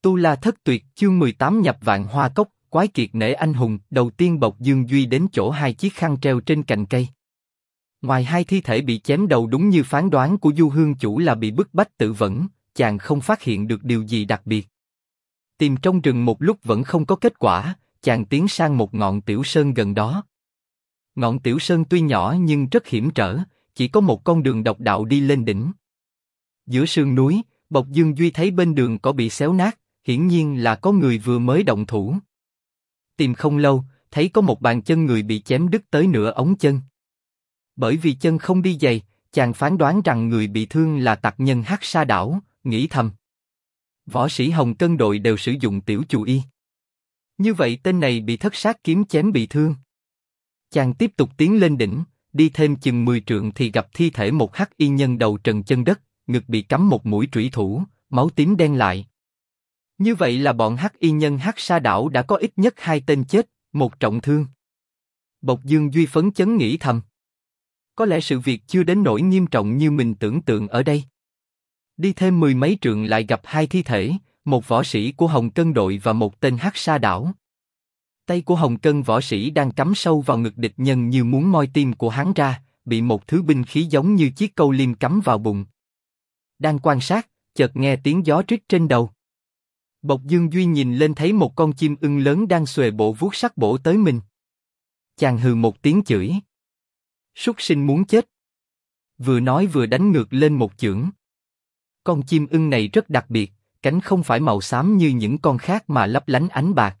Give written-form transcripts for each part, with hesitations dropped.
Tu La Thất Tuyệt, chương 18 nhập vạn hoa cốc, quái kiệt nể anh hùng. Đầu tiên Bộc Dương Duy đến chỗ hai chiếc khăn treo trên cành cây. Ngoài hai thi thể bị chém đầu đúng như phán đoán của Du Hương chủ là bị bức bách tự vẫn, chàng không phát hiện được điều gì đặc biệt. Tìm trong rừng một lúc vẫn không có kết quả, chàng tiến sang một ngọn tiểu sơn gần đó. Ngọn tiểu sơn tuy nhỏ nhưng rất hiểm trở, chỉ có một con đường độc đạo đi lên đỉnh. Giữa sườn núi, Bộc Dương Duy thấy bên đường cỏ bị xéo nát, hiển nhiên là có người vừa mới động thủ. Tìm không lâu, thấy có một bàn chân người bị chém đứt tới nửa ống chân. Bởi vì chân không đi giày, chàng phán đoán rằng người bị thương là tặc nhân Hắc Sa Đảo, nghĩ thầm. Võ sĩ Hồng Cân đội đều sử dụng tiểu chù y. Như vậy tên này bị thất sát kiếm chém bị thương. Chàng tiếp tục tiến lên đỉnh, đi thêm chừng 10 trượng thì gặp thi thể một hắc y nhân đầu trần chân đất, ngực bị cắm một mũi trủy thủ, máu tím đen lại. Như vậy là bọn hắc y nhân Hắc Sa Đảo đã có ít nhất 2 tên chết, một trọng thương. Bộc Dương Duy phấn chấn nghĩ thầm. Có lẽ sự việc chưa đến nỗi nghiêm trọng như mình tưởng tượng ở đây. Đi thêm 10 mấy trượng lại gặp 2 thi thể, một võ sĩ của Hồng Cân đội và một tên Hắc Sa Đảo. Tay của Hồng Cân võ sĩ đang cắm sâu vào ngực địch nhân như muốn moi tim của hắn ra, bị một thứ binh khí giống như chiếc câu liêm cắm vào bụng. Đang quan sát, chợt nghe tiếng gió rít trên đầu. Bộc Dương Duy nhìn lên thấy một con chim ưng lớn đang xuề bộ vuốt sắc bổ tới mình. Chàng hừ một tiếng chửi. Súc sinh muốn chết. Vừa nói vừa đánh ngược lên một chưởng. Con chim ưng này rất đặc biệt, cánh không phải màu xám như những con khác mà lấp lánh ánh bạc.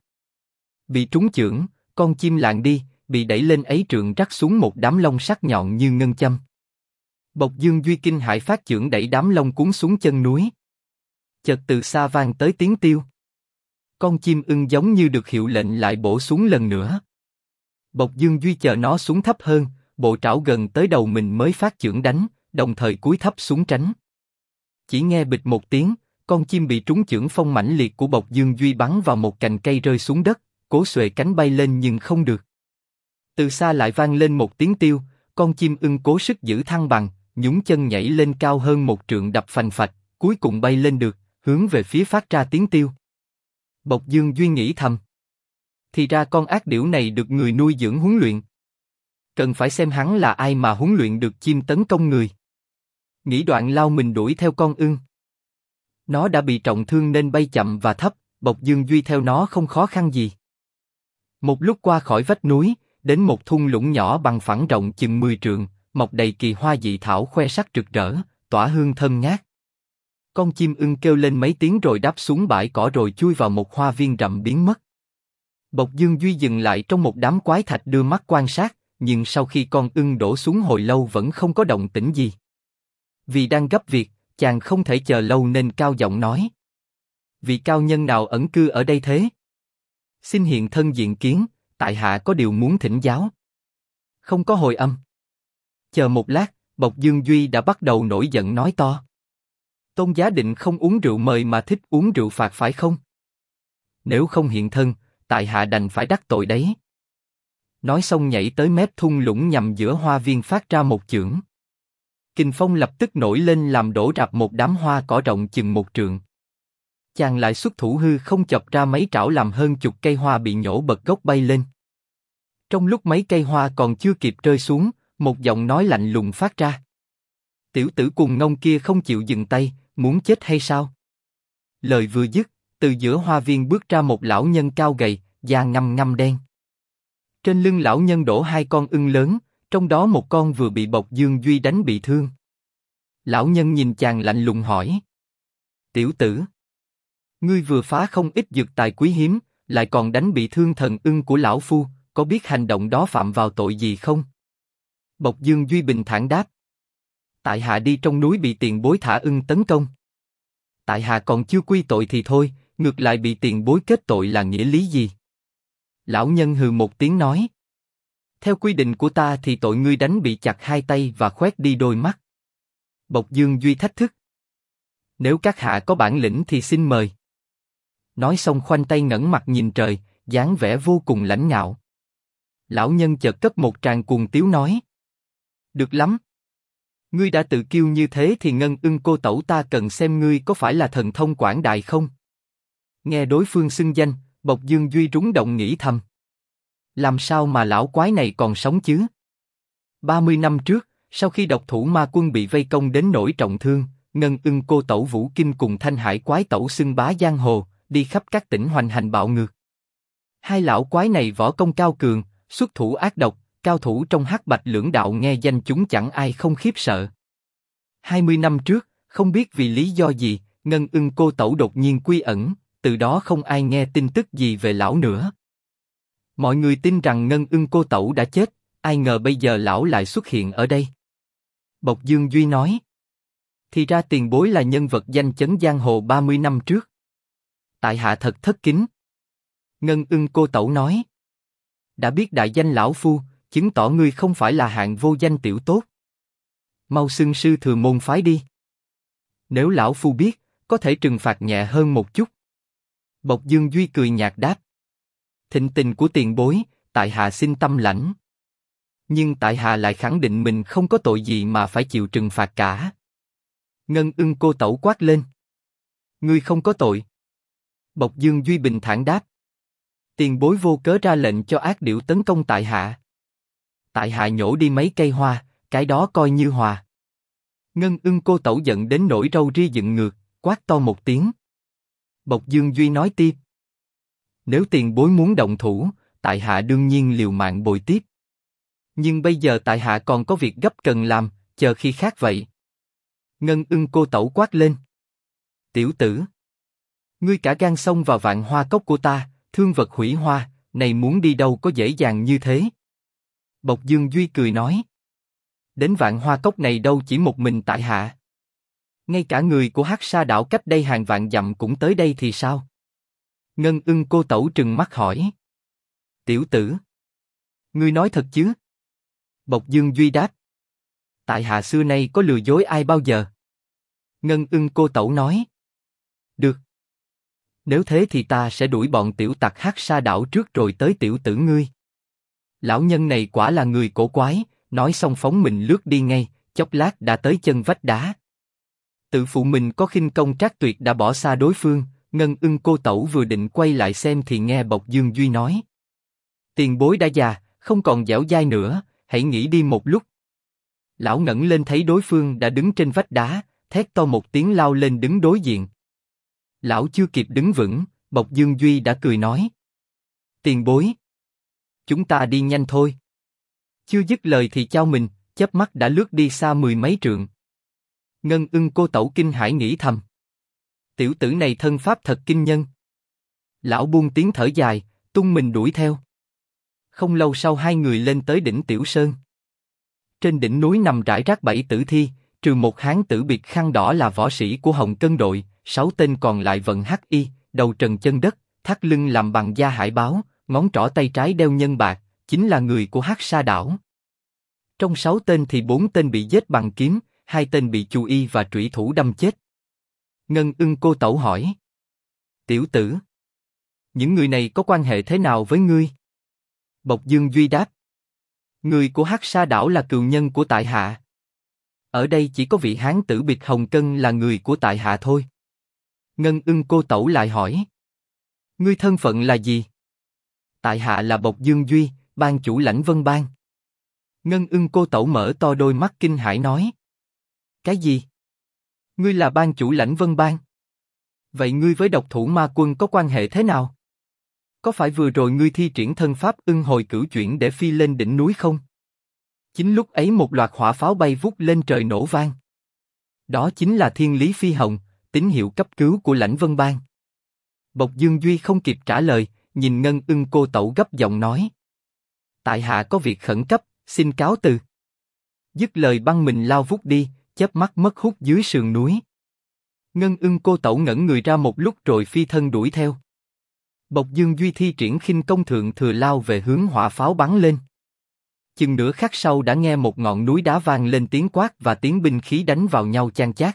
Bị trúng chưởng, con chim lạng đi, bị đẩy lên ấy trượng rắc xuống một đám lông sắc nhọn như ngân châm. Bộc Dương Duy kinh hãi phát chưởng đẩy đám lông cuốn xuống chân núi. Chợt từ xa vang tới tiếng tiêu. Con chim ưng giống như được hiệu lệnh lại bổ xuống lần nữa. Bộc Dương Duy chờ nó xuống thấp hơn, bộ trảo gần tới đầu mình mới phát chưởng đánh, đồng thời cúi thấp xuống tránh. Chỉ nghe bịch một tiếng, con chim bị trúng chưởng phong mãnh liệt của Bộc Dương Duy bắn vào một cành cây rơi xuống đất, cố xuề cánh bay lên nhưng không được. Từ xa lại vang lên một tiếng tiêu, con chim ưng cố sức giữ thăng bằng, nhún chân nhảy lên cao hơn một trượng đập phành phạch, cuối cùng bay lên được, hướng về phía phát ra tiếng tiêu. Bộc Dương Duy nghĩ thầm. Thì ra con ác điểu này được người nuôi dưỡng huấn luyện. Cần phải xem hắn là ai mà huấn luyện được chim tấn công người. Nghĩ đoạn lao mình đuổi theo con ưng. Nó đã bị trọng thương nên bay chậm và thấp, Bộc Dương Duy theo nó không khó khăn gì. Một lúc qua khỏi vách núi, đến một thung lũng nhỏ bằng phẳng rộng chừng 10 trượng, mọc đầy kỳ hoa dị thảo khoe sắc rực rỡ, tỏa hương thơm ngát. Con chim ưng kêu lên mấy tiếng rồi đáp xuống bãi cỏ rồi chui vào một hoa viên rậm biến mất. Bộc Dương Duy dừng lại trong một đám quái thạch đưa mắt quan sát, nhưng sau khi con ưng đổ xuống hồi lâu vẫn không có động tĩnh gì. Vì đang gấp việc, chàng không thể chờ lâu nên cao giọng nói. Vị cao nhân nào ẩn cư ở đây thế? Xin hiện thân diện kiến, tại hạ có điều muốn thỉnh giáo. Không có hồi âm. Chờ một lát, Bộc Dương Duy đã bắt đầu nổi giận nói to. Tôn giá định không uống rượu mời mà thích uống rượu phạt phải không? Nếu không hiện thân, tại hạ đành phải đắc tội đấy. Nói xong nhảy tới mép thung lũng nhằm giữa hoa viên phát ra một chưởng. Kình phong lập tức nổi lên làm đổ rạp một đám hoa cỏ rộng chừng 1 trượng. Chàng lại xuất thủ hư không chọc ra mấy trảo làm hơn chục cây hoa bị nhổ bật gốc bay lên. Trong lúc mấy cây hoa còn chưa kịp rơi xuống, một giọng nói lạnh lùng phát ra. Tiểu tử cùng ngông kia không chịu dừng tay, muốn chết hay sao? Lời vừa dứt, từ giữa hoa viên bước ra một lão nhân cao gầy, da ngăm ngăm đen. Trên lưng lão nhân đổ 2 con ưng lớn, trong đó một con vừa bị Bộc Dương Duy đánh bị thương. Lão nhân nhìn chàng lạnh lùng hỏi. Tiểu tử, ngươi vừa phá không ít dược tài quý hiếm, lại còn đánh bị thương thần ưng của lão phu, có biết hành động đó phạm vào tội gì không? Bộc Dương Duy bình thản đáp. Tại hạ đi trong núi bị tiền bối thả ưng tấn công. Tại hạ còn chưa quy tội thì thôi, ngược lại bị tiền bối kết tội là nghĩa lý gì? Lão nhân hừ một tiếng nói. Theo quy định của ta thì tội ngươi đánh bị chặt 2 tay và khoét đi đôi mắt. Bộc Dương Duy thách thức. Nếu các hạ có bản lĩnh thì xin mời. Nói xong khoanh tay ngẩng mặt nhìn trời, dáng vẻ vô cùng lãnh ngạo. Lão nhân chợt cất một tràng cuồng tiếu nói. Được lắm. Ngươi đã tự kiêu như thế thì Ngân Ưng cô tẩu ta cần xem ngươi có phải là thần thông quảng đại không? Nghe đối phương xưng danh, Bộc Dương Duy rúng động nghĩ thầm. Làm sao mà lão quái này còn sống chứ? 30 năm trước, sau khi độc thủ ma quân bị vây công đến nỗi trọng thương, Ngân Ưng cô tẩu Vũ Kim cùng Thanh Hải quái tẩu xưng bá giang hồ, đi khắp các tỉnh hoành hành bạo ngược. Hai lão quái này võ công cao cường, xuất thủ ác độc, cao thủ trong hắc bạch lưỡng đạo nghe danh chúng chẳng ai không khiếp sợ. 20 năm trước, không biết vì lý do gì, Ngân Ưng cô tẩu đột nhiên quy ẩn, từ đó không ai nghe tin tức gì về lão nữa. Mọi người tin rằng Ngân Ưng cô tẩu đã chết, ai ngờ bây giờ lão lại xuất hiện ở đây. Bộc Dương Duy nói. Thì ra tiền bối là nhân vật danh chấn giang hồ 30 năm trước. Tại hạ thật thất kính. Ngân Ưng cô tẩu nói. Đã biết đại danh lão phu, chứng tỏ ngươi không phải là hạng vô danh tiểu tốt. Mau xưng sư thừa môn phái đi. Nếu lão phu biết, có thể trừng phạt nhẹ hơn một chút. Bộc Dương Duy cười nhạt đáp. Thịnh tình của tiền bối, tại hạ xin tâm lãnh. Nhưng tại hạ lại khẳng định mình không có tội gì mà phải chịu trừng phạt cả. Ngân Ưng cô tẩu quát lên. Ngươi không có tội. Bộc Dương Duy bình thản đáp. Tiền bối vô cớ ra lệnh cho ác điểu tấn công tại hạ. Tại hạ nhổ đi mấy cây hoa, cái đó coi như hòa. Ngân Ưng cô tẩu giận đến nỗi râu ria dựng ngược, quát to một tiếng. Bộc Dương Duy nói tiếp. Nếu tiền bối muốn động thủ, tại hạ đương nhiên liều mạng bồi tiếp. Nhưng bây giờ tại hạ còn có việc gấp cần làm, chờ khi khác vậy. Ngân Ưng cô tẩu quát lên. Tiểu tử! Ngươi cả gan xông vào Vạn Hoa Cốc của ta, thương vật hủy hoa, này muốn đi đâu có dễ dàng như thế. Bộc Dương Duy cười nói. Đến Vạn Hoa Cốc này đâu chỉ một mình tại hạ. Ngay cả người của Hắc Sa đảo cách đây hàng vạn dặm cũng tới đây thì sao? Ngân Ưng cô tẩu trừng mắt hỏi. Tiểu tử! Ngươi nói thật chứ? Bộc Dương Duy đáp. Tại hạ xưa nay có lừa dối ai bao giờ? Ngân Ưng cô tẩu nói. Được. Nếu thế thì ta sẽ đuổi bọn tiểu tặc Hắc Sa đảo trước rồi tới tiểu tử ngươi. Lão nhân này quả là người cổ quái, nói xong phóng mình lướt đi ngay, chốc lát đã tới chân vách đá. Tự phụ mình có khinh công trác tuyệt đã bỏ xa đối phương, Ngân Ưng cô tẩu vừa định quay lại xem thì nghe Bộc Dương Duy nói. Tiền bối đã già, không còn dẻo dai nữa, hãy nghỉ đi một lúc. Lão ngẩng lên thấy đối phương đã đứng trên vách đá, thét to một tiếng lao lên đứng đối diện. Lão chưa kịp đứng vững, Bộc Dương Duy đã cười nói. Tiền bối! Chúng ta đi nhanh thôi. Chưa dứt lời thì chao mình, chớp mắt đã lướt đi xa mười mấy trượng. Ngân Ưng cô tẩu kinh hãi nghĩ thầm. Tiểu tử này thân pháp thật kinh nhân. Lão buông tiếng thở dài, tung mình đuổi theo. Không lâu sau hai người lên tới đỉnh Tiểu Sơn. Trên đỉnh núi nằm rải rác 7 tử thi, trừ một hán tử bịt khăn đỏ là võ sĩ của Hồng Cân đội, 6 tên còn lại vận hắc y, đầu trần chân đất, thắt lưng làm bằng da hải báo, ngón trỏ tay trái đeo nhân bạc, chính là người của Hắc Sa đảo. Trong 6 tên thì 4 tên bị giết bằng kiếm, 2 tên bị chu y và trủy thủ đâm chết. Ngân Ưng cô tẩu hỏi. Tiểu tử! Những người này có quan hệ thế nào với ngươi? Bộc Dương Duy đáp. Người của Hắc Sa đảo là cừu nhân của tại hạ. Ở đây chỉ có vị hán tử bịt hồng cân là người của tại hạ thôi. Ngân Ưng cô tẩu lại hỏi. Ngươi thân phận là gì? Tại hạ là Bộc Dương Duy, ban chủ Lãnh Vân Bang. Ngân Ưng cô tẩu mở to đôi mắt kinh hãi nói. Cái gì? Ngươi là ban chủ Lãnh Vân Bang? Vậy ngươi với độc thủ ma quân có quan hệ thế nào? Có phải vừa rồi ngươi thi triển thân pháp ưng hồi cửu chuyển để phi lên đỉnh núi không? Chính lúc ấy một loạt hỏa pháo bay vút lên trời nổ vang. Đó chính là Thiên Lý Phi Hồng, tín hiệu cấp cứu của Lãnh Vân Bang. Bộc Dương Duy không kịp trả lời, nhìn Ngân Ưng cô tẩu gấp giọng nói. Tại hạ có việc khẩn cấp, xin cáo từ. Dứt lời băng mình lao vút đi, chớp mắt mất hút dưới sườn núi. Ngân Ưng cô tẩu ngẩn người ra một lúc rồi phi thân đuổi theo. Bộc Dương Duy thi triển khinh công thượng thừa lao về hướng hỏa pháo bắn lên. Chừng nửa khắc sau đã nghe một ngọn núi đá vang lên tiếng quát và tiếng binh khí đánh vào nhau chan chát.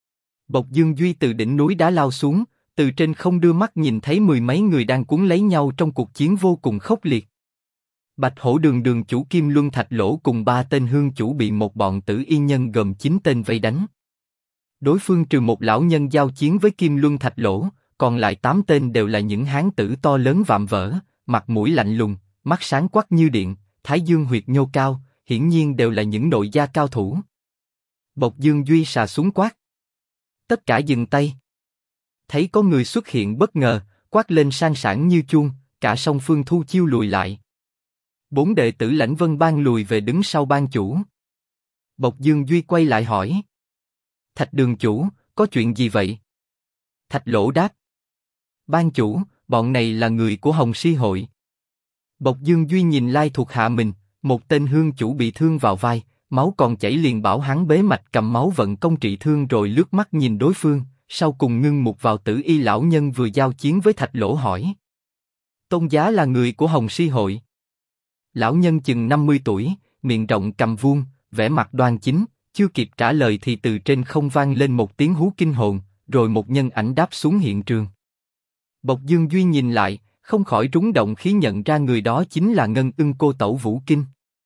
Bộc Dương Duy từ đỉnh núi đá lao xuống, từ trên không đưa mắt nhìn thấy mười mấy người đang cuốn lấy nhau trong cuộc chiến vô cùng khốc liệt. Bạch Hổ Đường đường chủ Kim Luân Thạch Lỗ cùng 3 tên hương chủ bị một bọn tử y nhân gồm 9 tên vây đánh. Đối phương trừ một lão nhân giao chiến với Kim Luân Thạch Lỗ, còn lại 8 tên đều là những hán tử to lớn vạm vỡ, mặt mũi lạnh lùng, mắt sáng quắc như điện, thái dương huyệt nhô cao, hiển nhiên đều là những nội gia cao thủ. Bộc Dương Duy xà xuống quát. Tất cả dừng tay. Thấy có người xuất hiện bất ngờ, quát lên sang sảng như chuông, cả song phương thu chiêu lùi lại. 4 đệ tử Lãnh Vân Bang lùi về đứng sau ban chủ. Bộc Dương Duy quay lại hỏi. Thạch đường chủ, có chuyện gì vậy? Thạch Lỗ đáp. Ban chủ, bọn này là người của Hồng Si hội. Bộc Dương Duy nhìn lai thuộc hạ mình, một tên hương chủ bị thương vào vai, máu còn chảy liền bảo hắn bế mạch cầm máu vận công trị thương rồi lướt mắt nhìn đối phương, sau cùng ngưng mục vào Tử Y lão nhân vừa giao chiến với Thạch Lỗ hỏi. Tôn giá là người của Hồng Si hội. Lão nhân chừng 50 tuổi, miệng rộng cằm vuông, vẻ mặt đoan chính, chưa kịp trả lời thì từ trên không vang lên một tiếng hú kinh hồn, rồi một nhân ảnh đáp xuống hiện trường. Bộc Dương Duy nhìn lại, không khỏi rúng động khi nhận ra người đó chính là Ngân Ưng cô tẩu Vũ Kinh.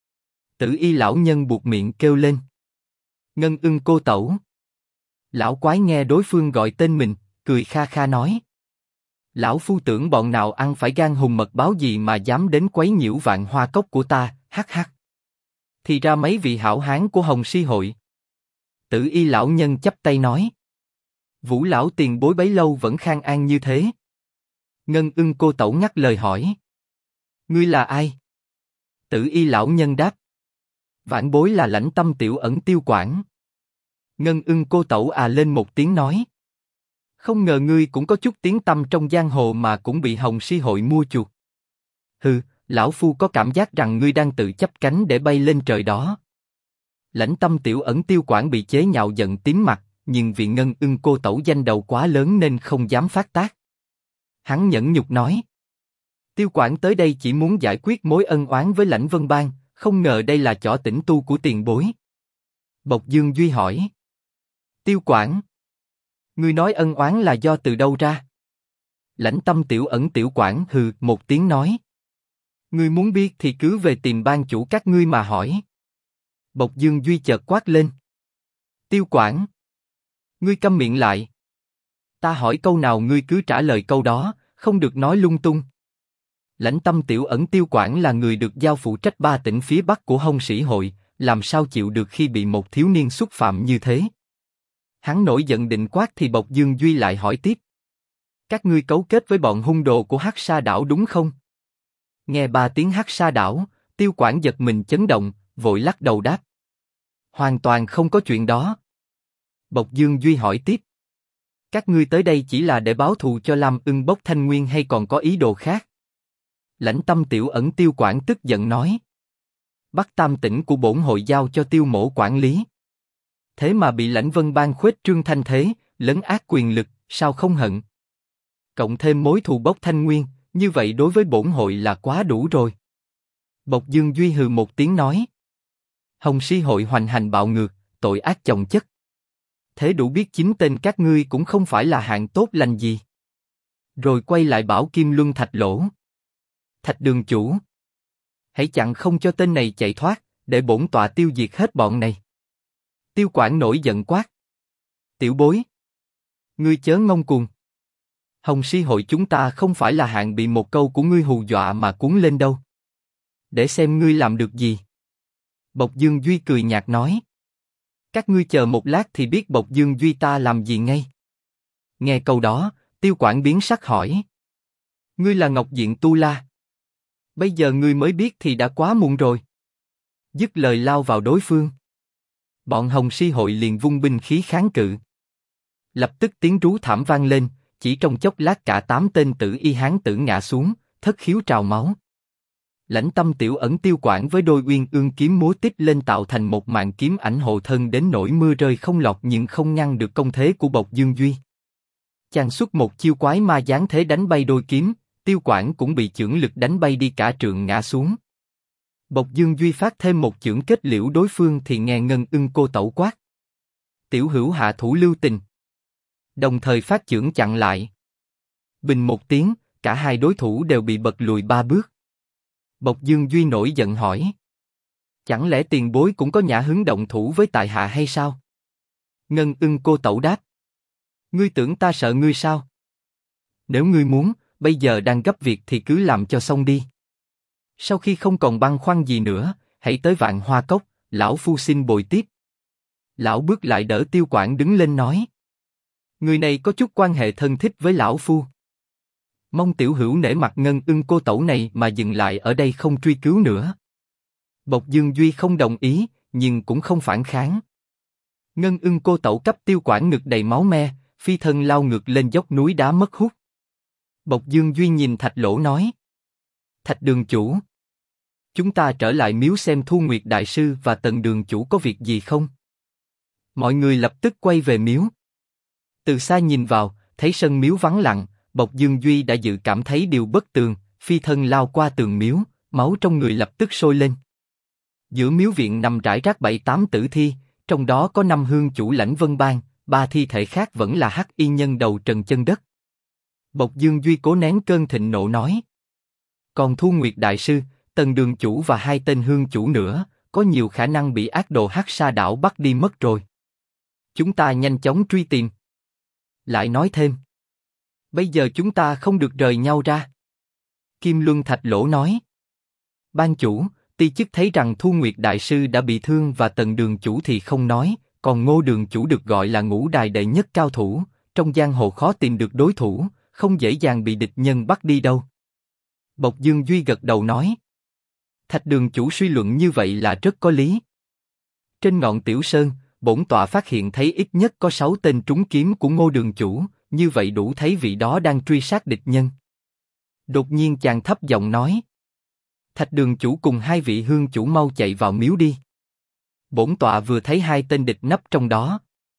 Tử Y lão nhân buột miệng kêu lên. Ngân Ưng cô tẩu. Lão quái nghe đối phương gọi tên mình, cười kha kha nói. Lão phu tưởng bọn nào ăn phải gan hùm mật báo gì mà dám đến quấy nhiễu Vạn Hoa cốc của ta, hắc hắc. Thì ra mấy vị hảo hán của Hồng Si hội. Tử Y lão nhân chắp tay nói. Vũ lão tiền bối bấy lâu vẫn khang an như thế. Ngân Ưng cô tẩu ngắt lời hỏi. Ngươi là ai? Tử Y lão nhân đáp. Vãn bối là Lãnh Tâm tiểu ẩn Tiêu Quảng. Ngân Ưng cô tẩu lên một tiếng nói. Không ngờ ngươi cũng có chút tiếng tăm trong giang hồ mà cũng bị Hồng Si hội mua chuộc. Hừ, lão phu có cảm giác rằng ngươi đang tự chấp cánh để bay lên trời đó. Lãnh Tâm tiểu ẩn Tiêu Quảng bị chế nhạo giận tím mặt, nhưng vì Ngân Ưng cô tẩu danh đầu quá lớn nên không dám phát tác. Hắn nhẫn nhục nói. Tiêu Quảng tới đây chỉ muốn giải quyết mối ân oán với Lãnh Vân Bang, không ngờ đây là chỏ tĩnh tu của tiền bối. Bộc Dương Duy hỏi. Tiêu Quảng, ngươi nói ân oán là do từ đâu ra? Lãnh Tâm tiểu ẩn Tiểu Quảng hừ một tiếng nói. Ngươi muốn biết thì cứ về tìm ban chủ các ngươi mà hỏi. Bộc Dương Duy chợt quát lên. Tiêu Quảng, ngươi câm miệng lại. Ta hỏi câu nào ngươi cứ trả lời câu đó, không được nói lung tung. Lãnh Tâm tiểu ẩn Tiêu Quảng là người được giao phụ trách 3 tỉnh phía Bắc của Hồng Sĩ hội, làm sao chịu được khi bị một thiếu niên xúc phạm như thế? Hắn nổi giận định quát thì Bộc Dương Duy lại hỏi tiếp. Các ngươi cấu kết với bọn hung đồ của Hắc Sa đảo đúng không? Nghe 3 tiếng Hắc Sa đảo, Tiêu Quảng giật mình chấn động, vội lắc đầu đáp. Hoàn toàn không có chuyện đó. Bộc Dương Duy hỏi tiếp. Các ngươi tới đây chỉ là để báo thù cho Lam Ưng Bốc Thanh Nguyên hay còn có ý đồ khác? Lãnh Tâm tiểu ẩn Tiêu Quảng tức giận nói. Bắc Tam tỉnh của bổn hội giao cho Tiêu mỗ quản lý. Thế mà bị Lãnh Vân Bang khuếch trương thanh thế, lấn át quyền lực, sao không hận? Cộng thêm mối thù Bốc Thanh Nguyên, như vậy đối với bổn hội là quá đủ rồi. Bộc Dương Duy hừ một tiếng nói. Hồng Si hội hoành hành bạo ngược, tội ác chồng chất. Thế đủ biết chính tên các ngươi cũng không phải là hạng tốt lành gì. Rồi quay lại bảo Kim Luân Thạch Lỗ. Thạch đường chủ, hãy chặn không cho tên này chạy thoát, để bổn tọa tiêu diệt hết bọn này. Tiêu Quảng nổi giận quát. Tiểu bối, ngươi chớ ngông cuồng. Hồng Si hội chúng ta không phải là hạng bị một câu của ngươi hù dọa mà cuốn lên đâu. Để xem ngươi làm được gì. Bộc Dương Duy cười nhạt nói. Các ngươi chờ một lát thì biết Bộc Dương Duy ta làm gì ngay. Nghe câu đó, Tiêu Quảng biến sắc hỏi. Ngươi là Ngọc Diện Tu La. Bây giờ ngươi mới biết thì đã quá muộn rồi. Dứt lời lao vào đối phương. Bọn Hồng Si hội liền vung binh khí kháng cự. Lập tức tiếng rú thảm vang lên, chỉ trong chốc lát cả 8 tên tử y hán tử ngã xuống, thất khiếu trào máu. Lãnh Tâm tiểu ẩn Tiêu Quảng với đôi uyên ương kiếm múa tích lên tạo thành một màn kiếm ảnh hộ thân đến nỗi mưa rơi không lọt nhưng không ngăn được công thế của Bộc Dương Duy. Chàng xuất một chiêu quái ma giáng thế đánh bay đôi kiếm, Tiêu Quảng cũng bị chưởng lực đánh bay đi cả trượng ngã xuống. Bộc Dương Duy phát thêm một chưởng kết liễu đối phương thì nghe Ngân Ưng cô tẩu quát. Tiểu hữu hạ thủ lưu tình. Đồng thời phát chưởng chặn lại. Bình một tiếng, cả hai đối thủ đều bị bật lùi 3 bước. Bộc Dương Duy nổi giận hỏi. Chẳng lẽ tiền bối cũng có nhã hứng động thủ với tại hạ hay sao? Ngân Ưng cô tẩu đáp. Ngươi tưởng ta sợ ngươi sao? Nếu ngươi muốn, bây giờ đang gấp việc thì cứ làm cho xong đi. Sau khi không còn băn khoăn gì nữa, hãy tới Vạn Hoa Cốc, lão phu xin bồi tiếp. Lão bước lại đỡ Tiêu Quản đứng lên nói. Người này có chút quan hệ thân thích với lão phu. Mong tiểu hữu nể mặt Ngân Ưng cô tẩu này mà dừng lại ở đây không truy cứu nữa. Bộc Dương Duy không đồng ý, nhưng cũng không phản kháng. Ngân Ưng cô tẩu cấp Tiêu Quản ngực đầy máu me, phi thân lao ngược lên dốc núi đá mất hút. Bộc Dương Duy nhìn Thạch Lỗ nói. Thạch đường chủ. Chúng ta trở lại miếu xem Thu Nguyệt đại sư và Tần đường chủ có việc gì không? Mọi người lập tức quay về miếu. Từ xa nhìn vào, thấy sân miếu vắng lặng, Bộc Dương Duy đã dự cảm thấy điều bất tường, phi thân lao qua tường miếu, máu trong người lập tức sôi lên. Giữa miếu viện nằm rải rác 7-8 tử thi, trong đó có 5 hương chủ Lãnh Vân Bang, 3 thi thể khác vẫn là hắc y nhân đầu trần chân đất. Bộc Dương Duy cố nén cơn thịnh nộ nói. Còn Thu Nguyệt đại sư, Tần đường chủ và 2 tên hương chủ nữa, có nhiều khả năng bị ác đồ Hắc Sa đảo bắt đi mất rồi. Chúng ta nhanh chóng truy tìm. Lại nói thêm. Bây giờ chúng ta không được rời nhau ra. Kim Luân Thạch Lỗ nói. Ban chủ, ti chức thấy rằng Thu Nguyệt đại sư đã bị thương và Tần đường chủ thì không nói, còn Ngô đường chủ được gọi là ngũ đài đệ nhất cao thủ, trong giang hồ khó tìm được đối thủ, không dễ dàng bị địch nhân bắt đi đâu. Bộc Dương Duy gật đầu nói. Thạch đường chủ suy luận như vậy là rất có lý. Trên ngọn Tiểu Sơn, bổn tọa phát hiện thấy ít nhất có 6 tên trúng kiếm của Ngô đường chủ, như vậy đủ thấy vị đó đang truy sát địch nhân. Đột nhiên chàng thấp giọng nói. Thạch đường chủ cùng 2 vị hương chủ mau chạy vào miếu đi. Bổn tọa vừa thấy 2 tên địch nấp trong đó.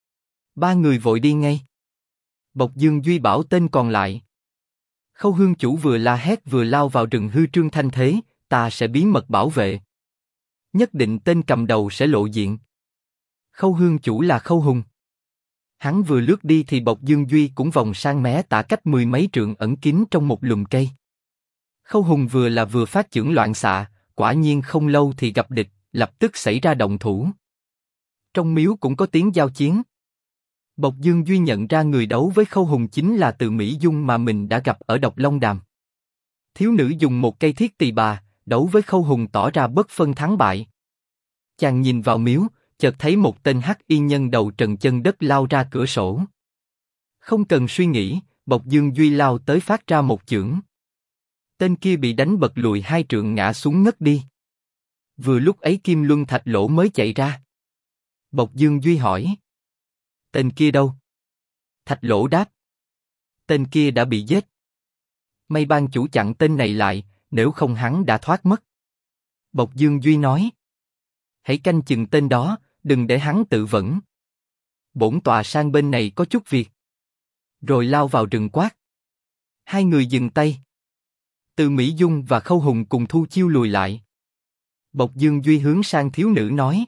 3 người vội đi ngay. Bộc Dương Duy bảo tên còn lại. Khâu hương chủ vừa la hét vừa lao vào rừng hư trương thanh thế, ta sẽ bí mật bảo vệ. Nhất định tên cầm đầu sẽ lộ diện. Khâu hương chủ là Khâu Hùng. Hắn vừa lướt đi thì Bộc Dương Duy cũng vòng sang mé tả cách 10 mấy trượng ẩn kín trong một lùm cây. Khâu Hùng vừa phát chưởng loạn xạ, quả nhiên không lâu thì gặp địch, lập tức xảy ra động thủ. Trong miếu cũng có tiếng giao chiến. Bộc Dương Duy nhận ra người đấu với Khâu Hùng chính là Từ Mỹ Dung mà mình đã gặp ở Độc Long Đàm. Thiếu nữ dùng một cây thiết tỳ bà, đấu với Khâu Hùng tỏ ra bất phân thắng bại. Chàng nhìn vào miếu, chợt thấy một tên hắc y nhân đầu trần chân đất lao ra cửa sổ. Không cần suy nghĩ, Bộc Dương Duy lao tới phát ra một chưởng. Tên kia bị đánh bật lùi 2 trượng ngã xuống ngất đi. Vừa lúc ấy Kim Luân Thạch Lỗ mới chạy ra. Bộc Dương Duy hỏi. Tên kia đâu? Thạch Lỗ đáp. Tên kia đã bị giết. May ban chủ chặn tên này lại, nếu không hắn đã thoát mất. Bộc Dương Duy nói. Hãy canh chừng tên đó, đừng để hắn tự vẫn. Bổn tọa sang bên này có chút việc. Rồi lao vào rừng quát. 2 người dừng tay. Từ Mỹ Dung và Khâu Hùng cùng thu chiêu lùi lại. Bộc Dương Duy hướng sang thiếu nữ nói.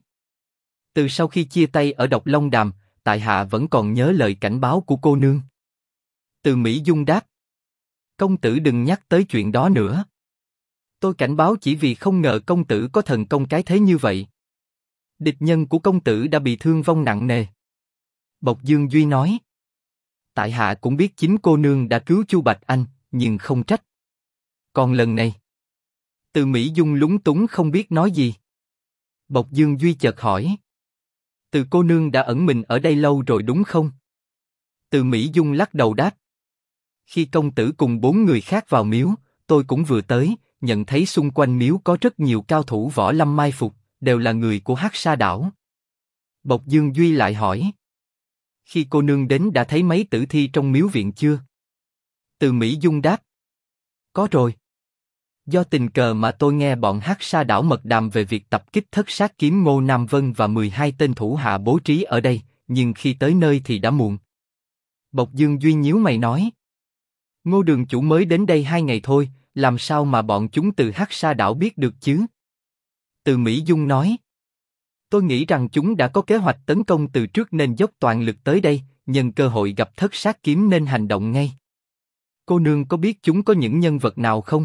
Từ sau khi chia tay ở Độc Long Đàm, tại hạ vẫn còn nhớ lời cảnh báo của cô nương. Từ Mỹ Dung đáp. Công tử đừng nhắc tới chuyện đó nữa. Tôi cảnh báo chỉ vì không ngờ công tử có thần công cái thế như vậy. Địch nhân của công tử đã bị thương vong nặng nề. Bộc Dương Duy nói. Tại hạ cũng biết chính cô nương đã cứu Chu Bạch Anh, nhưng không trách. Còn lần này. Từ Mỹ Dung lúng túng không biết nói gì. Bộc Dương Duy chợt hỏi. Từ cô nương đã ẩn mình ở đây lâu rồi đúng không? Từ Mỹ Dung lắc đầu đáp. Khi công tử cùng 4 người khác vào miếu, tôi cũng vừa tới, nhận thấy xung quanh miếu có rất nhiều cao thủ võ lâm mai phục, đều là người của Hắc Sa đảo. Bộc Dương Duy lại hỏi. Khi cô nương đến đã thấy mấy tử thi trong miếu viện chưa? Từ Mỹ Dung đáp. Có rồi. Do tình cờ mà tôi nghe bọn Hắc Sa đảo mật đàm về việc tập kích Thất Sát Kiếm Ngô Nam Vân và 12 tên thủ hạ bố trí ở đây, nhưng khi tới nơi thì đã muộn. Bộc Dương Duy nhíu mày nói. Ngô đường chủ mới đến đây 2 ngày thôi, làm sao mà bọn chúng từ Hắc Sa đảo biết được chứ? Từ Mỹ Dung nói. Tôi nghĩ rằng chúng đã có kế hoạch tấn công từ trước nên dốc toàn lực tới đây, nhân cơ hội gặp Thất Sát Kiếm nên hành động ngay. Cô nương có biết chúng có những nhân vật nào không?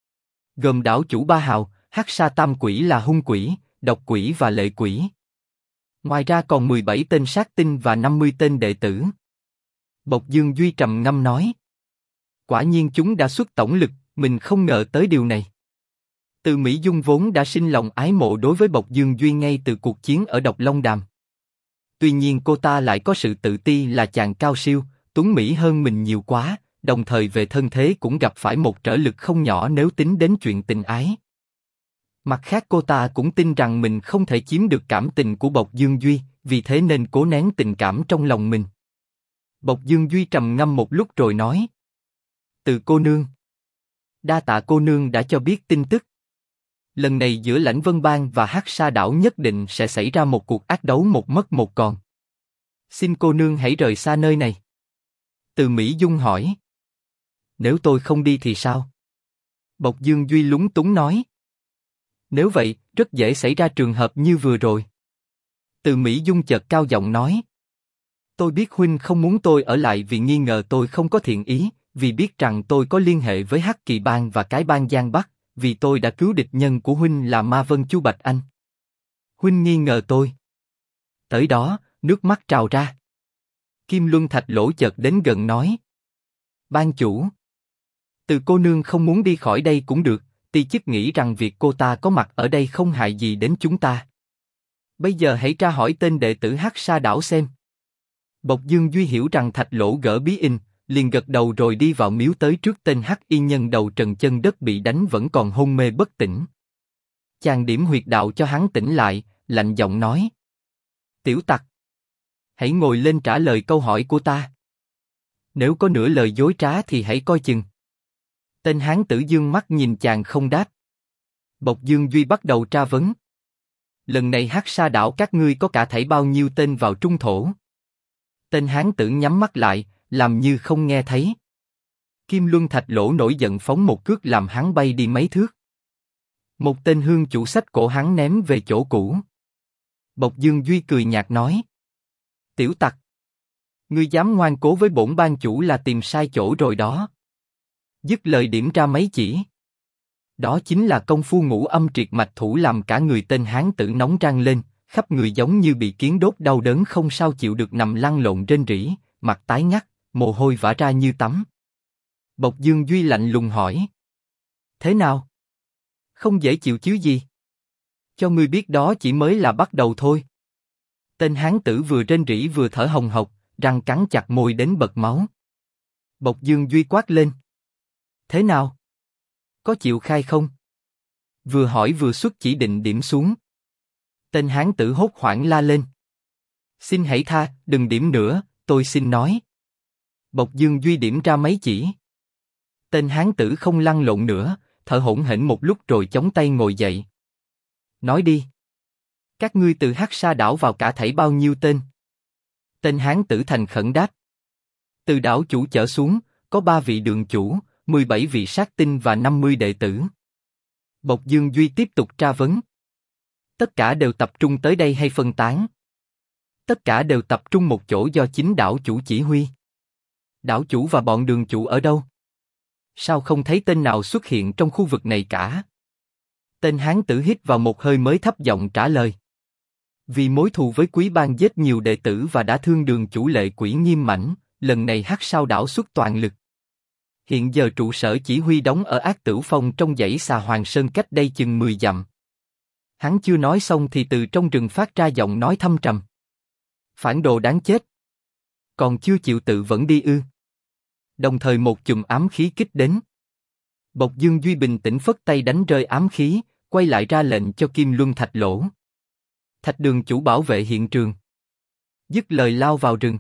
Gồm đảo chủ Ba Hào, Hắc Sa Tam Quỷ là hung quỷ, độc quỷ và lệ quỷ. Ngoài ra còn 17 tên sát tinh và 50 tên đệ tử. Bộc Dương Duy trầm ngâm nói. Quả nhiên chúng đã xuất tổng lực, mình không ngờ tới điều này. Từ Mỹ Dung vốn đã sinh lòng ái mộ đối với Bộc Dương Duy ngay từ cuộc chiến ở Độc Long Đàm. Tuy nhiên cô ta lại có sự tự ti là chàng cao siêu, tuấn mỹ hơn mình nhiều quá, đồng thời về thân thế cũng gặp phải một trở lực không nhỏ nếu tính đến chuyện tình ái. Mặt khác cô ta cũng tin rằng mình không thể chiếm được cảm tình của Bộc Dương Duy, vì thế nên cố nén tình cảm trong lòng mình. Bộc Dương Duy trầm ngâm một lúc rồi nói: Từ cô nương. Đa tạ cô nương đã cho biết tin tức. Lần này giữa Lãnh Vân Bang và Hắc Sa Đảo nhất định sẽ xảy ra một cuộc ác đấu một mất một còn. Xin cô nương hãy rời xa nơi này. Từ Mỹ Dung hỏi: Nếu tôi không đi thì sao? Bộc Dương Duy lúng túng nói: Nếu vậy, rất dễ xảy ra trường hợp như vừa rồi. Từ Mỹ Dung chợt cao giọng nói: Tôi biết huynh không muốn tôi ở lại vì nghi ngờ tôi không có thiện ý, vì biết rằng tôi có liên hệ với Hắc Kỳ Bang và cái bang Giang Bắc, vì tôi đã cứu địch nhân của huynh là Ma Vân Chu Bạch Anh. Huynh nghi ngờ tôi. Tới đó, nước mắt trào ra. Kim Luân Thạch Lỗ chợt đến gần nói: Ban chủ, Từ cô nương không muốn đi khỏi đây cũng được, ti chức nghĩ rằng việc cô ta có mặt ở đây không hại gì đến chúng ta. Bây giờ hãy tra hỏi tên đệ tử Hắc Sa Đảo xem. Bộc Dương Duy hiểu rằng Thạch Lỗ gỡ bí in, liền gật đầu rồi đi vào miếu tới trước tên Hắc Y nhân đầu trần chân đất bị đánh vẫn còn hôn mê bất tỉnh. Chàng điểm huyệt đạo cho hắn tỉnh lại, lạnh giọng nói: Tiểu tặc, hãy ngồi lên trả lời câu hỏi của ta. Nếu có nửa lời dối trá thì hãy coi chừng. Tên hán tử dương mắt nhìn chàng không đáp. Bộc Dương Duy bắt đầu tra vấn: Lần này Hắc Sa Đảo các ngươi có cả thảy bao nhiêu tên vào trung thổ? Tên hán tử nhắm mắt lại, làm như không nghe thấy. Kim Luân Thạch Lỗ nổi giận phóng một cước làm hắn bay đi mấy thước. Một tên hương chủ xách cổ hắn ném về chỗ cũ. Bộc Dương Duy cười nhạt nói: Tiểu tặc, ngươi dám ngoan cố với bổn ban chủ là tìm sai chỗ rồi đó. Dứt lời điểm ra mấy chỉ. Đó chính là công phu ngũ âm triệt mạch thủ làm cả người tên hán tử nóng rang lên, khắp người giống như bị kiến đốt đau đớn không sao chịu được nằm lăn lộn rên rỉ, mặt tái ngắt, mồ hôi vã ra như tắm. Bộc Dương Duy lạnh lùng hỏi: Thế nào? Không dễ chịu chứ gì? Cho ngươi biết đó chỉ mới là bắt đầu thôi. Tên hán tử vừa rên rỉ vừa thở hồng hộc, răng cắn chặt môi đến bật máu. Bộc Dương Duy quát lên: Thế nào? Có chịu khai không? Vừa hỏi vừa xuất chỉ định điểm xuống. Tên hán tử hốt hoảng la lên: Xin hãy tha, đừng điểm nữa, tôi xin nói. Bộc Dương Duy điểm ra mấy chỉ. Tên hán tử không lăn lộn nữa, thở hổn hển một lúc rồi chống tay ngồi dậy. Nói đi. Các ngươi từ Hắc Sa Đảo vào cả thảy bao nhiêu tên? Tên hán tử thành khẩn đáp: Từ đảo chủ trở xuống, có 3 vị đường chủ, 17 vị sát tinh và 50 đệ tử. Bộc Dương Duy tiếp tục tra vấn: Tất cả đều tập trung tới đây hay phân tán? Tất cả đều tập trung một chỗ do chính đảo chủ chỉ huy. Đảo chủ và bọn đường chủ ở đâu? Sao không thấy tên nào xuất hiện trong khu vực này cả? Tên hán tử hít vào một hơi mới thấp giọng trả lời: Vì mối thù với Quý Bang giết nhiều đệ tử và đã thương đường chủ Lệ Quỷ Nghiêm Mãnh, lần này Hắc Sao Đảo xuất toàn lực. Hiện giờ trụ sở chỉ huy đóng ở Ác Tửu Phong trong dãy Xà Hoàng Sơn cách đây chừng 10 dặm. Hắn chưa nói xong thì từ trong rừng phát ra giọng nói thâm trầm: Phản đồ đáng chết! Còn chưa chịu tự vẫn đi ư? Đồng thời một chùm ám khí kích đến. Bộc Dương Duy bình tĩnh phất tay đánh rơi ám khí, quay lại ra lệnh cho Kim Luân Thạch Lỗ: Thạch đường chủ bảo vệ hiện trường. Dứt lời lao vào rừng.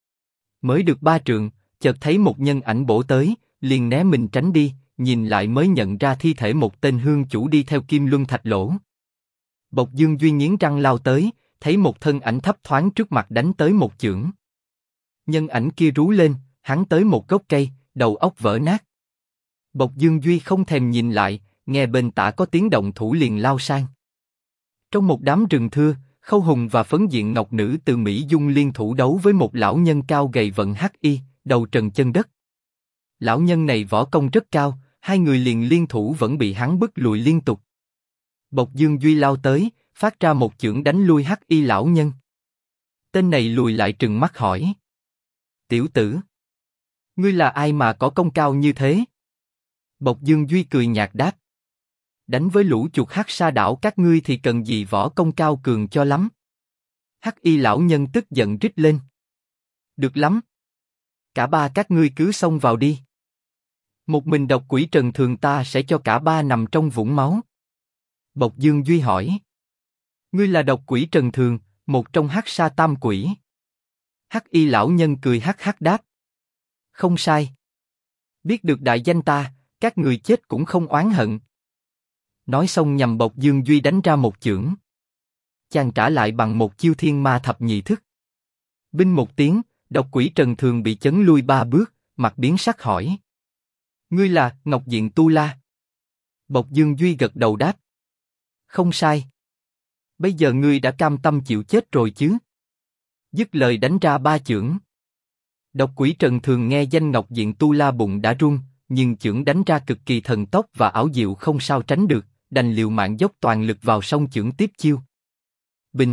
Mới được 3 trượng, chợt thấy một nhân ảnh bổ tới, liền né mình tránh đi, nhìn lại mới nhận ra thi thể một tên hương chủ đi theo Kim Luân Thạch Lỗ. Bộc Dương Duy nghiến răng lao tới, thấy một thân ảnh thấp thoáng trước mặt đánh tới một chưởng. Nhân ảnh kia rú lên, hắn tới một gốc cây, đầu óc vỡ nát. Bộc Dương Duy không thèm nhìn lại, nghe bên tả có tiếng động thủ liền lao sang. Trong một đám rừng thưa, Khâu Hùng và Phấn Diện Ngọc Nữ từ Mỹ Dung liên thủ đấu với một lão nhân cao gầy vận hắc y, đầu trần chân đất. Lão nhân này võ công rất cao, hai người liền liên thủ vẫn bị hắn bức lùi liên tục. Bộc Dương Duy lao tới, phát ra một chưởng đánh lui hắc y lão nhân. Tên này lùi lại trừng mắt hỏi: Tiểu tử, Ngươi là ai mà có công cao như thế? Bộc Dương Duy cười nhạt đáp. Đánh với lũ chuột Hắc Sa đảo các ngươi thì cần gì võ công cao cường cho lắm. Hắc Y lão nhân tức giận rít lên. Được lắm. Cả ba các ngươi cứ xông vào đi. Một mình độc quỷ Trần Thường ta sẽ cho cả ba nằm trong vũng máu. Bộc Dương Duy hỏi. Ngươi là độc quỷ Trần Thường, một trong Hắc Sa tam quỷ. Hắc Y lão nhân cười hắc hắc đáp. Không sai. Biết được đại danh ta, các người chết cũng không oán hận. Nói xong nhằm Bộc Dương Duy đánh ra một chưởng. Chàng trả lại bằng một chiêu thiên ma thập nhị thức. Binh một tiếng, độc quỷ Trần Thường bị chấn lui ba bước, mặt biến sắc hỏi. Ngươi là Ngọc Diện Tu La? Bộc Dương Duy gật đầu đáp. Không sai. Bây giờ ngươi đã cam tâm chịu chết rồi chứ? Dứt lời đánh ra ba chưởng. Độc quỷ Trần Thường nghe danh Ngọc Diện Tu La bụng đã run, nhưng chưởng đánh ra cực kỳ thần tốc và ảo diệu không sao tránh được, đành liều mạng dốc toàn lực vào song chưởng tiếp chiêu. Bình.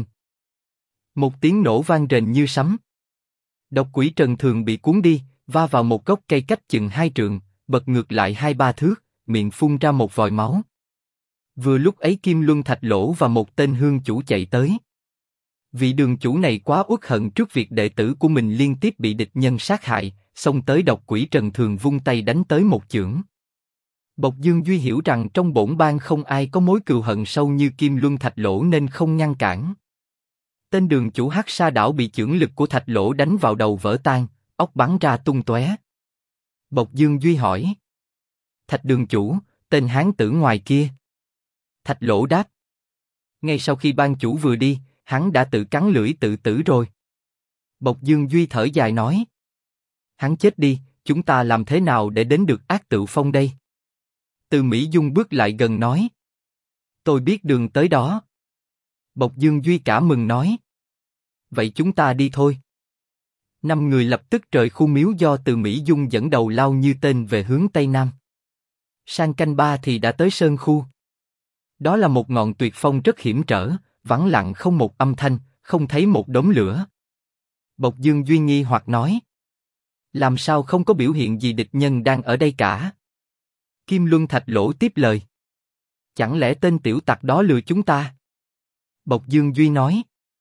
Một tiếng nổ vang rền như sấm. Độc quỷ Trần Thường bị cuốn đi, va vào một gốc cây cách chừng 2 trượng, bật ngược lại 2-3 thước, miệng phun ra một vòi máu. Vừa lúc ấy Kim Luân Thạch Lỗ và một tên hương chủ chạy tới. Vị đường chủ này quá uất hận trước việc đệ tử của mình liên tiếp bị địch nhân sát hại, xông tới độc quỷ Trần Thường vung tay đánh tới một chưởng. Bộc Dương Duy hiểu rằng trong bổn bang không ai có mối cừu hận sâu như Kim Luân Thạch Lỗ nên không ngăn cản. Tên đường chủ Hắc Sa đảo bị chưởng lực của Thạch Lỗ đánh vào đầu vỡ tan, óc bắn ra tung tóe. Bộc Dương Duy hỏi. Thạch đường chủ, tên hán tử ngoài kia. Thạch Lỗ đáp. Ngay sau khi ban chủ vừa đi, hắn đã tự cắn lưỡi tự tử rồi. Bộc Dương Duy thở dài nói. Hắn chết đi, chúng ta làm thế nào để đến được Ác Tựu Phong đây? Từ Mỹ Dung bước lại gần nói. Tôi biết đường tới đó. Bộc Dương Duy cả mừng nói. Vậy chúng ta đi thôi. 5 người lập tức rời khu miếu do Từ Mỹ Dung dẫn đầu lao như tên về hướng Tây Nam. Sang canh 3 thì đã tới Sơn Khu. Đó là một ngọn tuyệt phong rất hiểm trở, vắng lặng không một âm thanh, không thấy một đốm lửa. Bộc Dương Duy nghi hoặc nói. Làm sao không có biểu hiện gì địch nhân đang ở đây cả? Kim Luân Thạch Lỗ tiếp lời. Chẳng lẽ tên tiểu tặc đó lừa chúng ta? Bộc Dương Duy nói.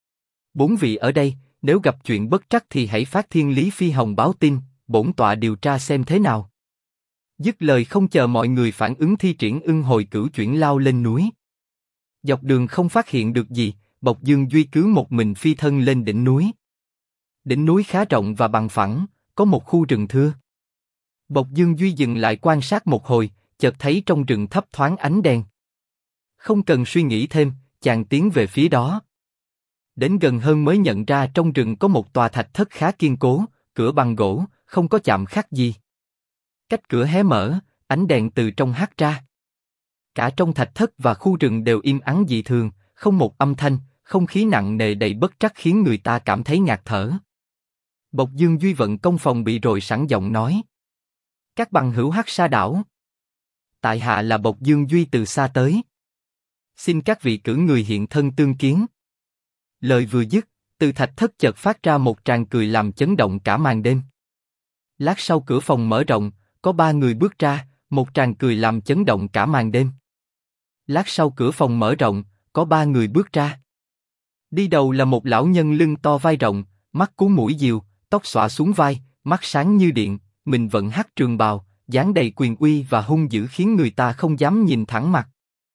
4 vị ở đây, nếu gặp chuyện bất trắc thì hãy phát Thiên Lý Phi Hồng báo tin, bổn tọa điều tra xem thế nào. Dứt lời không chờ mọi người phản ứng thi triển Ưng Hồi Cửu Chuyển lao lên núi. Dọc đường không phát hiện được gì, Bộc Dương Duy cứ một mình phi thân lên đỉnh núi. Đỉnh núi khá rộng và bằng phẳng, có một khu rừng thưa. Bộc Dương Duy dừng lại quan sát một hồi, chợt thấy trong rừng thấp thoáng ánh đèn. Không cần suy nghĩ thêm, chàng tiến về phía đó. Đến gần hơn mới nhận ra trong rừng có một tòa thạch thất khá kiên cố, cửa bằng gỗ, không có chạm khắc gì. Cách cửa hé mở, ánh đèn từ trong hắt ra. Cả trong thạch thất và khu rừng đều im ắng dị thường, không một âm thanh, không khí nặng nề đầy bất trắc khiến người ta cảm thấy ngạt thở. Bộc Dương Duy vận công phòng bị rồi sẵn giọng nói. Các bằng hữu Hắc Sa đảo. Tại hạ là Bộc Dương Duy từ xa tới. Xin các vị cử người hiện thân tương kiến. Lời vừa dứt, từ thạch thất chợt phát ra một tràng cười làm chấn động cả màn đêm. Lát sau cửa phòng mở rộng, có 3 người bước ra, một tràng cười làm chấn động cả màn đêm. Lát sau cửa phòng mở rộng, có 3 người bước ra. Đi đầu là một lão nhân lưng to vai rộng, mắt cú mũi diều, tóc xõa xuống vai, mắt sáng như điện, mình vận hắc trường bào, dáng đầy quyền uy và hung dữ khiến người ta không dám nhìn thẳng mặt.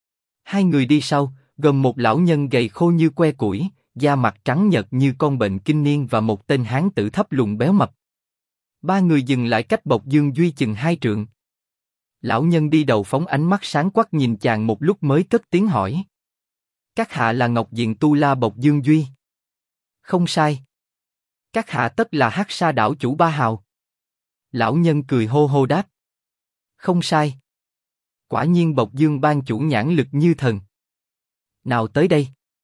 2 người đi sau, gồm một lão nhân gầy khô như que củi, da mặt trắng nhợt như con bệnh kinh niên và một tên hán tử thấp lùn béo mập. 3 người dừng lại cách Bộc Dương Duy chừng 2 trượng. Lão nhân đi đầu phóng ánh mắt sáng quắc nhìn chàng một lúc mới cất tiếng hỏi. Các hạ là Ngọc Diện Tu La Bộc Dương Duy? Không sai. Các hạ tất là Hắc Sa đảo chủ Ba Hào. Lão nhân cười hô hô đáp. Không sai. Quả nhiên Bộc Dương ban chủ nhãn lực như thần. Nào tới đây.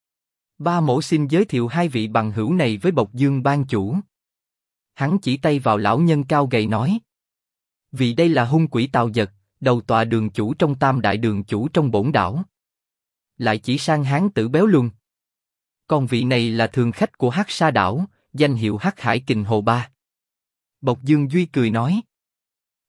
Ba mỗ xin giới thiệu 2 vị bằng hữu này với Bộc Dương ban chủ. Hắn chỉ tay vào lão nhân cao gầy nói. Vị đây là hung quỷ Tào Dật, đầu tọa đường chủ trong Tam đại đường chủ trong bổn đảo. Lại chỉ sang hán tử béo lùn. Còn vị này là thường khách của Hắc Sa đảo, danh hiệu Hắc Hải Kình Hồ Ba. Bộc Dương Duy cười nói.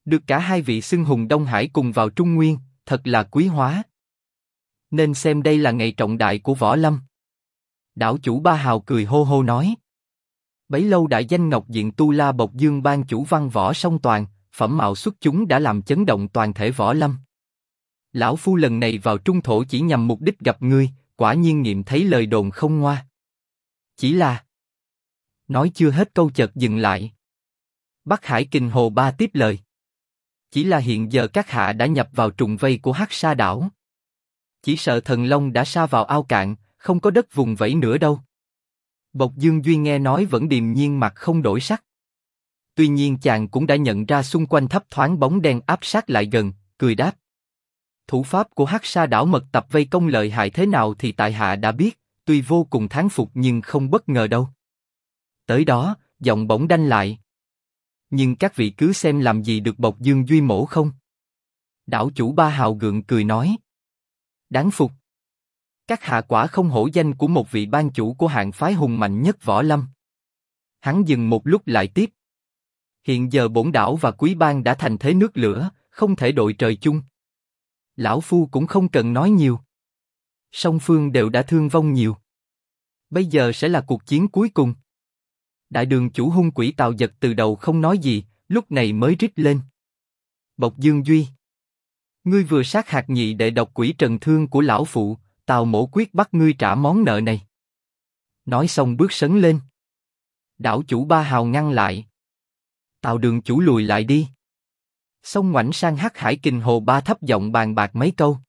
Được cả hai vị xưng hùng Đông Hải cùng vào Trung Nguyên, thật là quý hóa. Nên xem đây là ngày trọng đại của võ lâm. Đảo chủ Ba Hào cười hô hô nói. Bấy lâu đại danh Ngọc Diện Tu La Bộc Dương ban chủ văn võ song toàn, phẩm mạo xuất chúng đã làm chấn động toàn thể võ lâm. Lão phu lần này vào trung thổ chỉ nhằm mục đích gặp ngươi, quả nhiên nghiệm thấy lời đồn không ngoa. Chỉ là... Nói chưa hết câu chợt dừng lại. Bắc Hải Kình Hồ Ba tiếp lời. Chỉ là hiện giờ các hạ đã nhập vào trùng vây của Hắc Sa đảo. Chỉ sợ thần long đã sa vào ao cạn, không có đất vùng vẫy nữa đâu. Bộc Dương Duy nghe nói vẫn điềm nhiên mặt không đổi sắc. Tuy nhiên chàng cũng đã nhận ra xung quanh thấp thoáng bóng đen áp sát lại gần, cười đáp. Thủ pháp của Hắc Sa đảo mật tập vây công lợi hại thế nào thì tại hạ đã biết, tuy vô cùng thán phục nhưng không bất ngờ đâu. Tới đó, giọng bỗng đanh lại. Nhưng các vị cứ xem làm gì được Bộc Dương Duy mổ không? Đảo chủ Ba Hào gượng cười nói. Đáng phục. Các hạ quả không hổ danh của một vị ban chủ của hạng phái hùng mạnh nhất võ lâm. Hắn dừng một lúc lại tiếp. Hiện giờ bổn đảo và quý bang đã thành thế nước lửa, không thể đội trời chung. Lão phu cũng không cần nói nhiều. Song phương đều đã thương vong nhiều. Bây giờ sẽ là cuộc chiến cuối cùng. Đại đường chủ hung quỷ Tào Dật từ đầu không nói gì, lúc này mới rít lên. Bộc Dương Duy, ngươi vừa sát hạt nhị đệ độc quỷ trần thương của lão phụ, Tào mổ quyết bắt ngươi trả món nợ này. Nói xong bước sấn lên. Đảo chủ Ba Hào ngăn lại. Tào đường chủ lùi lại đi. Xong ngoảnh sang Hắc Hải Kình Hồ Ba thấp giọng bàn bạc mấy câu.